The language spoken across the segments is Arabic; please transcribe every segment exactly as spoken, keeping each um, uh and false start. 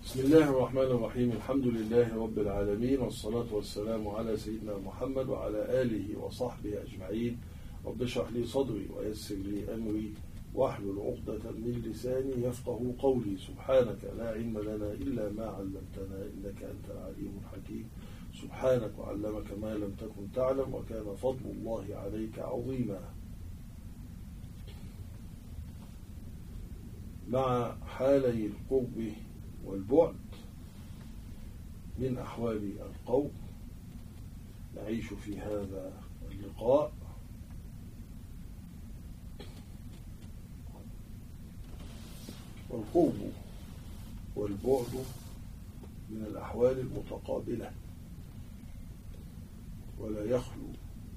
بسم الله الرحمن الرحيم. الحمد لله رب العالمين، والصلاة والسلام على سيدنا محمد وعلى آله وصحبه أجمعين. رب اشرح لي صدري ويسر لي أمري واحلل عقدة من لساني يفقه قولي. سبحانك لا علم لنا إلا ما علمتنا إنك أنت العليم الحكيم. سبحانك وعلمك ما لم تكن تعلم وكان فضل الله عليك عظيما. مع حالي القرب والبعد من أحوال القوم نعيش في هذا اللقاء. والقرب والبعد من الأحوال المتقابلة، ولا يخلو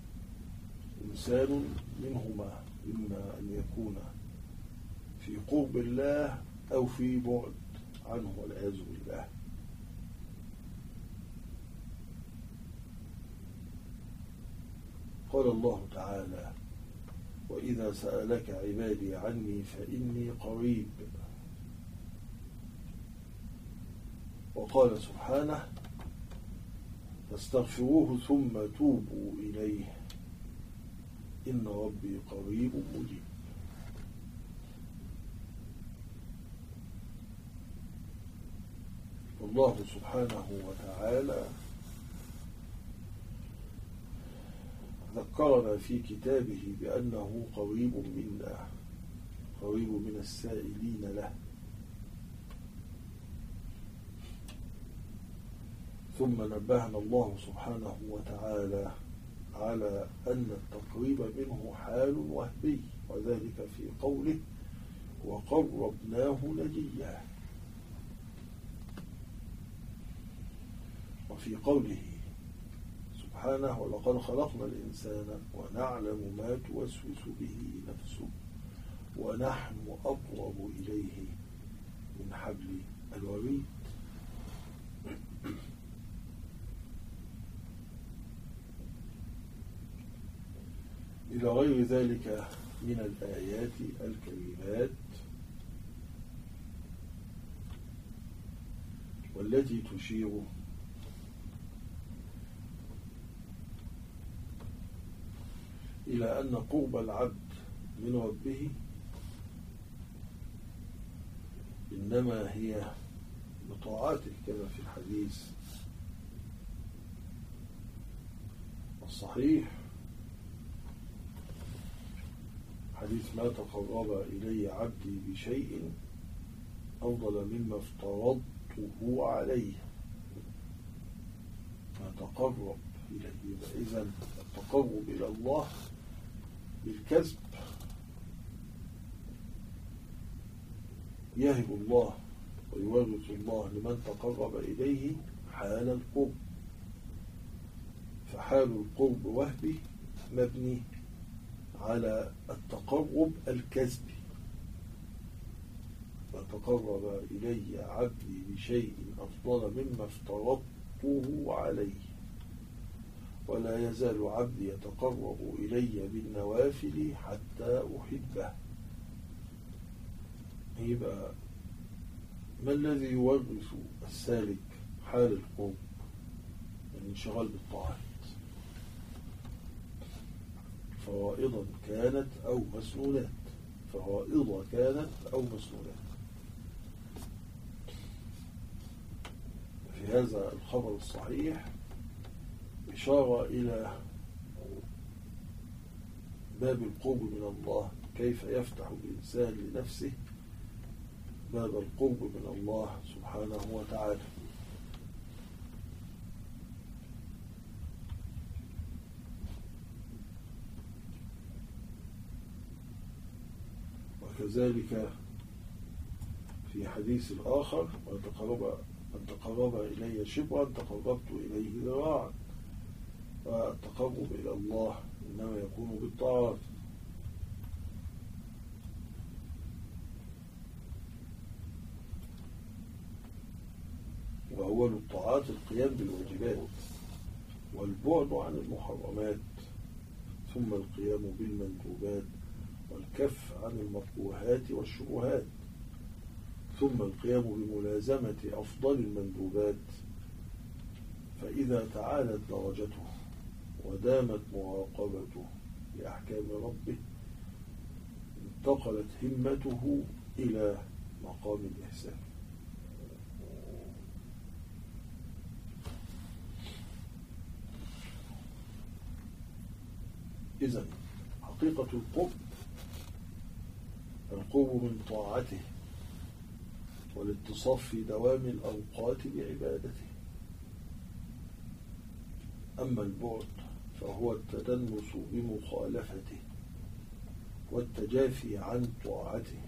إنسان منهما، إما أن يكون في قرب الله أو في بعد عنه والعياذ بالله. قال الله تعالى: وإذا سألك عبادي عني فإني قريب. وقال سبحانه: فاستغفروه ثم توبوا إليه إن ربي قريب مجيب. الله سبحانه وتعالى ذكرنا في كتابه بأنه قريب منا، قريب من السائلين له. ثم نبهنا الله سبحانه وتعالى على أن التقريب منه حال وهبي، وذلك في قوله: وقربناه نجيا. وفي قوله سبحانه: ولقد خلقنا الإنسان ونعلم ما توسوس به نفسه ونحن أقرب إليه من حبل الوريد. إلى غير ذلك من الآيات الكريمات والتي تشير إلى أن قرب العبد من ربه إنما هي بطاعته، كما في الحديث الصحيح، حديث: ما تقرب إلي عبدي بشيء أفضل مما افترضته عليه. ما تقرب إليه. إذن التقرب إلى الله بالكسب يهب الله ويورث الله لمن تقرب إليه حال القرب. فحال القرب وهبي مبني على التقرب الكسبي. فتقرب إلي عبدي بشيء أفضل مما افترضته عليه، ولا يزال عبدي يتقرب إلي بالنوافل حتى أحبه. يبقى ما الذي يورث السالك حال القرب؟ الانشغال بالطاعات، فرائضا كانت أو مسنونات، فرائضا كانت أو مسنونات. في هذا الخبر الصحيح إشارة إلى باب القرب من الله، كيف يفتح الإنسان لنفسه باب القرب من الله سبحانه وتعالى. وكذلك في حديث الآخر: من تقرب إلي شبرا تقربت إليه ذراعا. والتقرب إلى الله إنما يكون بالطاعات. وأول الطاعات القيام بالواجبات والبعد عن المحرمات، ثم القيام بالمندوبات والكف عن المكروهات والشبهات، ثم القيام بملازمة أفضل المندوبات، فإذا تعالت درجته ودامت مراقبته لأحكام ربه انتقلت همته إلى مقام الإحسان. إذن حقيقة القرب القرب من طاعته والاتصاف في دوام الأوقات بعبادته. أما البعد فهو التدنس بمخالفته والتجافي عن طاعته.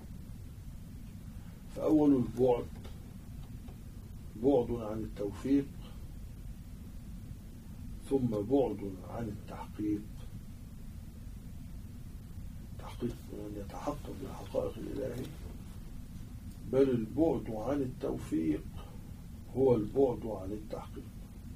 فأول البعد بعد عن التوفيق، ثم بعد عن التحقيق، تحقيق من يتحقق بالحقائق الإلهية، بل البعد عن التوفيق هو البعد عن التحقيق.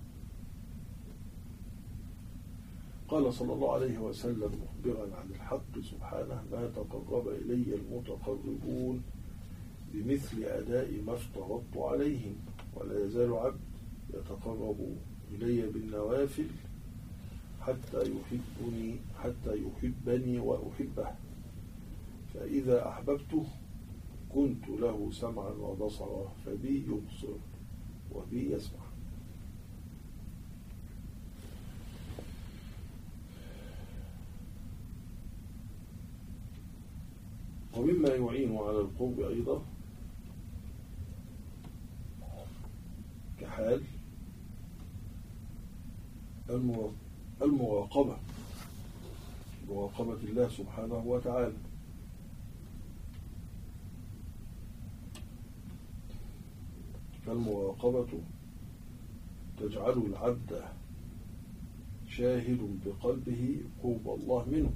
قال صلى الله عليه وسلم مخبرا عن الحق سبحانه: ما تقرب إلي المتقربون بمثل أداء ما افترضت عليهم، ولا يزال عبد يتقرب إلي بالنوافل حتى يحبني حتى يحبني وأحبه، فإذا أحببته كنت له سمعا وبصرا، فبي يبصر وبي يسمع. ومما يعين على القرب أيضا كحال المراقبة، مراقبة الله سبحانه وتعالى. فالمراقبة تجعل العبد شاهد بقلبه قرب الله منه،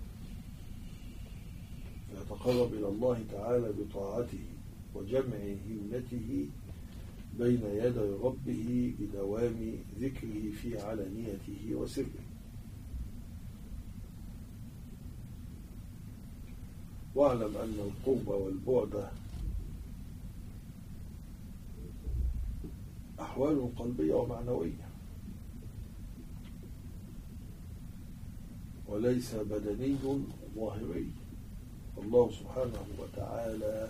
يتقرب إلى الله تعالى بطاعته وجمع همته بين يدي ربه بدوام ذكره في علانيته وسره. واعلم أن القرب والبعد أحوال قلبية ومعنوية، وليس بدني ظاهري. الله سبحانه وتعالى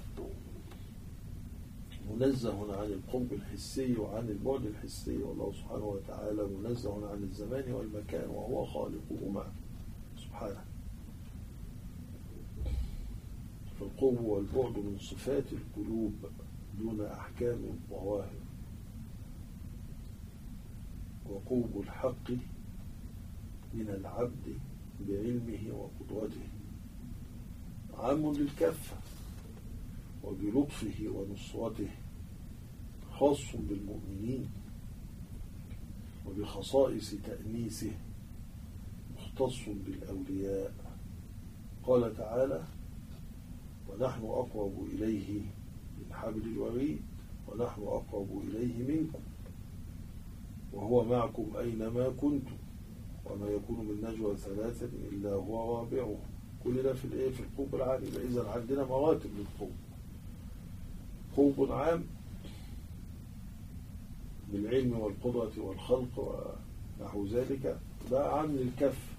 منزه عن القرب الحسي وعن البعد الحسي، والله سبحانه وتعالى منزه عن الزمان والمكان وهو خالقهما سبحانه. فالقرب والبعد من صفات القلوب دون أحكام الظواهر. وقرب الحق من العبد بعلمه وقدرته عام للكافة، وبلطفه ونصرته خاص بالمؤمنين، وبخصائص تأنيسه مختص بالأولياء. قال تعالى: ونحن أقرب إليه من حبل الوريد ونحن أقرب إليه منكم وهو معكم أينما كنتم وما يكون من نجوى ثلاثة إلا هو رابعهم. كل ده في الايه في القرب العام. إذا عندنا مراتب للقرب: قرب عام بالعلم والقدرة والخلق ونحو ذلك، ده عام للكف،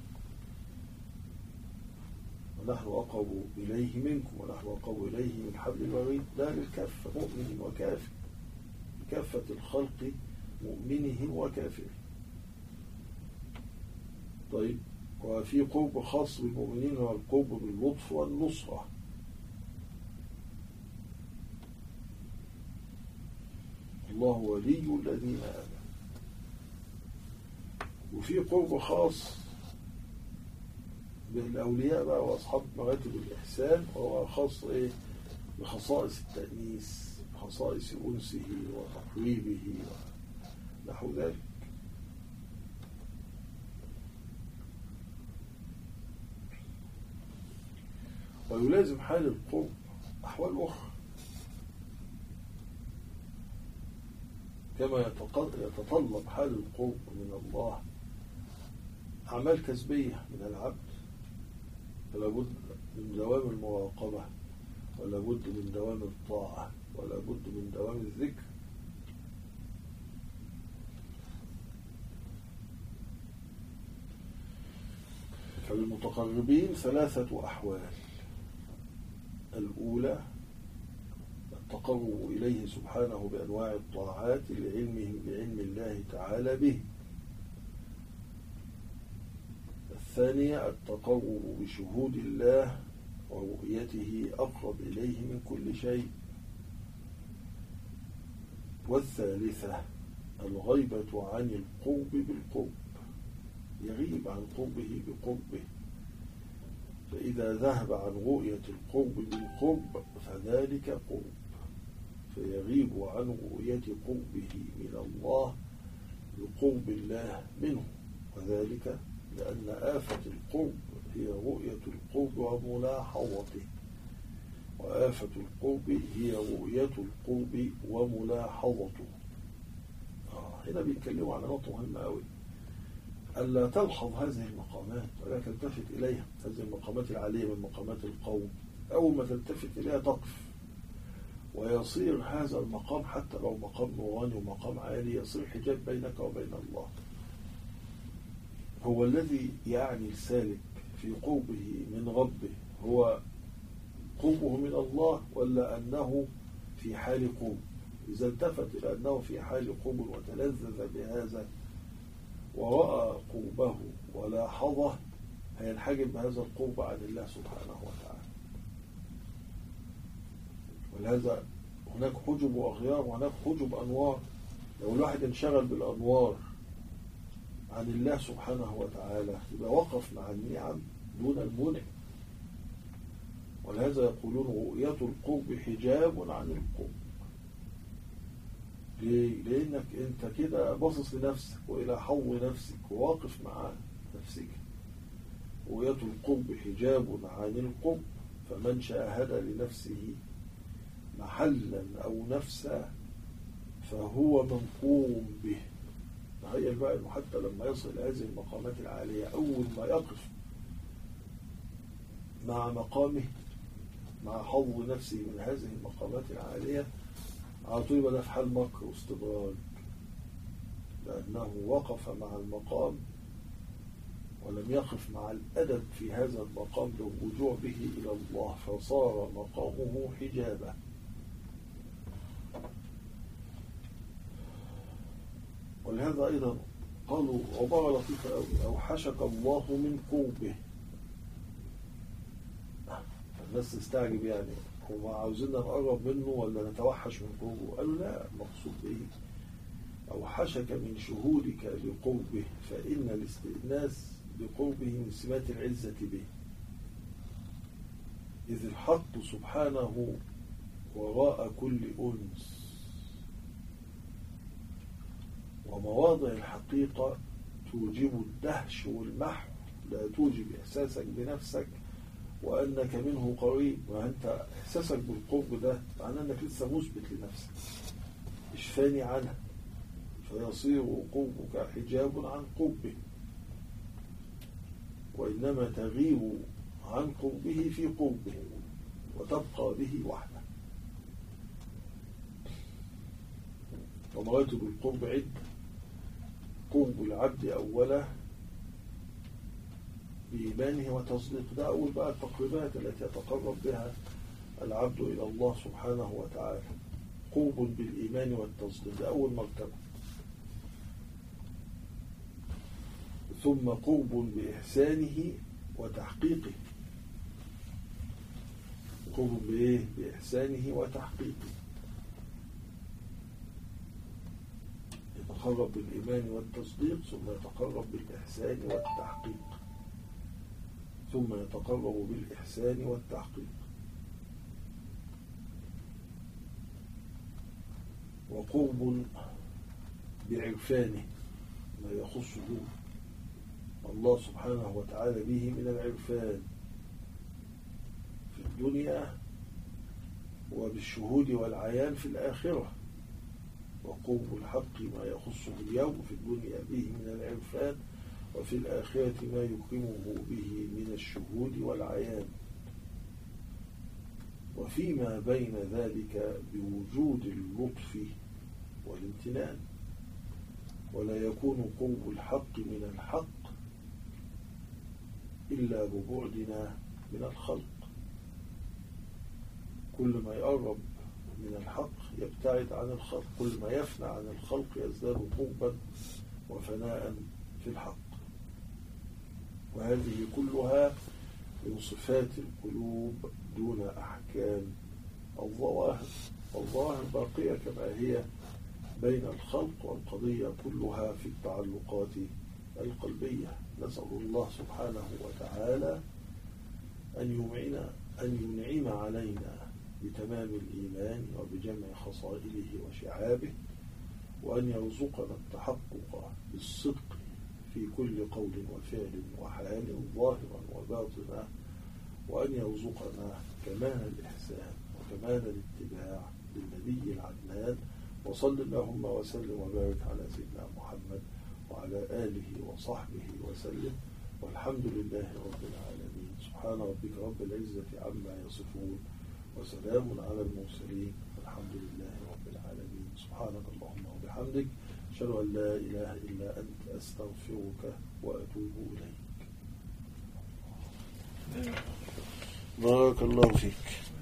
ونحن أقرب إليه منكم ونحن أقرب إليه من حبل الوريد، ده للكف، مؤمن وكافر، كافة الخلق مؤمنه وكافره. طيب، وفي قرب خاص بالمؤمنين هو القرب باللطف والنصرة. الله ولي الذين آمنوا. وفي قرب خاص بالأولياء بقى وأصحاب مراتب الإحسان، وهو خاص إيه بخصائص التأنيس، بخصائص أنسه وتقريبه ونحو ذلك. ويلازم حال القرب أحوال أخرى، كما يتطلب حال القرب من الله أعمال كسبية من العبد، فلا بد من دوام المراقبة ولا بد من دوام الطاعة، ولا بد من دوام الذكر. فللمتقربين ثلاثة أحوال: الأولى التقرب إليه سبحانه بأنواع الطاعات لعلمهم بعلم الله تعالى به. الثانية التقرب بشهود الله ورؤيته أقرب إليه من كل شيء. والثالثة الغيبة عن القرب بالقرب، يغيب عن قربه بقربه، فإذا ذهب عن رؤية القرب بالقرب فذلك قرب، فيغيب عن رؤية قربه من الله بقرب الله منه، وذلك لأن آفة القرب هي رؤية القرب وملاحظته، وآفة القرب هي رؤية القرب وملاحظته. آه هنا بيتكلموا على نقطة مهمة أوي، ألا تلحظ هذه المقامات ولا تلتفت إليها. هذه المقامات العالية من مقامات القوم، أول ما تلتفت إليها تقف، ويصير هذا المقام حتى لو مقام نوراني ومقام عالي يصير حجاب بينك وبين الله. هو الذي يعني السالك في قربه من ربه هو قربه من الله، ولا أنه في حال قرب؟ إذا التفت إلى أنه في حال قرب وتلذذ بهذا ورأى قربه ولاحظه هينحجب بهذا القرب عن الله سبحانه وتعالى. ولهذا هناك حجب وأغيار وهناك حجب أنوار. لو الواحد انشغل بالأنوار عن الله سبحانه وتعالى يبقى وقف مع النعم دون المنعم. ولهذا يقولون رؤية القرب حجاب عن القرب. ليه؟ لأنك أنت كده باصص لنفسك وإلى حظ نفسك وواقف مع نفسك. رؤية القرب حجاب عن القرب، فمن شاهد لنفسه محلا أو نفسا فهو منقوم به. تخيل بقى إنه حتى لما يصل هذه المقامات العالية أول ما يقف مع مقامه مع حظ نفسه من هذه المقامات العالية على طول يبقى ده في حال مكر واستدراج، لأنه وقف مع المقام ولم يقف مع الأدب في هذا المقام للرجوع به إلى الله، فصار مقامه حجابا. ولهذا أيضا قالوا عبارة لطيفة أوي: أوحشك الله من قربه. الناس تستعجب، يعني هم عاوزيننا نقرب منه ولا نتوحش من قربه؟ قالوا لا، المقصود إيه؟ أوحشك من شهودك لقربه، فإن الاستئناس بقربه من سمات العزة به، إذ الحق سبحانه وراء كل أنس، ومواضع الحقيقة توجب الدهش والمحو، لا توجب إحساسك بنفسك وأنك منه قريب. وأنت إحساسك بالقرب ده معناه أنك لسه مثبت لنفسك مش فاني عنها، فيصير قربك حجاب عن قربه، وإنما تغيب عن قربه في قربه وتبقى به وحده. ومراتب القرب عدة: قرب العبد أولا بإيمانه وتصديق، ده أول بقى التقربات التي يتقرب بها العبد إلى الله سبحانه وتعالى. قرب بالإيمان والتصديق، ده أول مرتبة. ثم قرب بإحسانه وتحقيقه. قرب بإيه؟ بإحسانه وتحقيقه. يتقرب بالإيمان والتصديق، ثم يتقرب بالإحسان والتحقيق، ثم يتقرب بالإحسان والتحقيق. وقرب بعرفانه، ما يخصه الله سبحانه وتعالى به من العرفان في الدنيا وبالشهود والعيان في الآخرة. وقرب الحق ما يخصه اليوم في الدنيا به من العرفان، وفي الآخرة ما يكرمه به من الشهود والعيان. وفيما بين ذلك بوجود اللطف والامتنان، ولا يكون قرب الحق من الحق إلا ببعدنا من الخلق. كل ما يقرب من الحق يبتعد عن الخلق، كل ما يفنى عن الخلق يزداد قربا وفناء في الحق. وهذه كلها من صفات القلوب دون أحكام الظواهر. الظواهر باقية كما هي بين الخلق، والقضية كلها في التعلقات القلبية. نسأل الله سبحانه وتعالى أن يمعنا أن ينعم علينا بتمام الإيمان وبجمع خصائله وشعابه، وأن يرزقنا التحقق بالصدق في كل قول وفعل وحال ظاهرا وباطنا، وأن يرزقنا كمال الإحسان وكمال الاتباع للنبي العدنان. وصل اللهم وسلم وبارك على سيدنا محمد وعلى آله وصحبه وسلم، والحمد لله رب العالمين. سبحان ربك رب العزة عما يصفون، وسلام على المرسلين، والحمد لله رب العالمين. سبحانك اللهم وبحمدك، أشهد أن لا إله إلا أنت، أستغفرك وأتوب إليك. بارك الله فيك.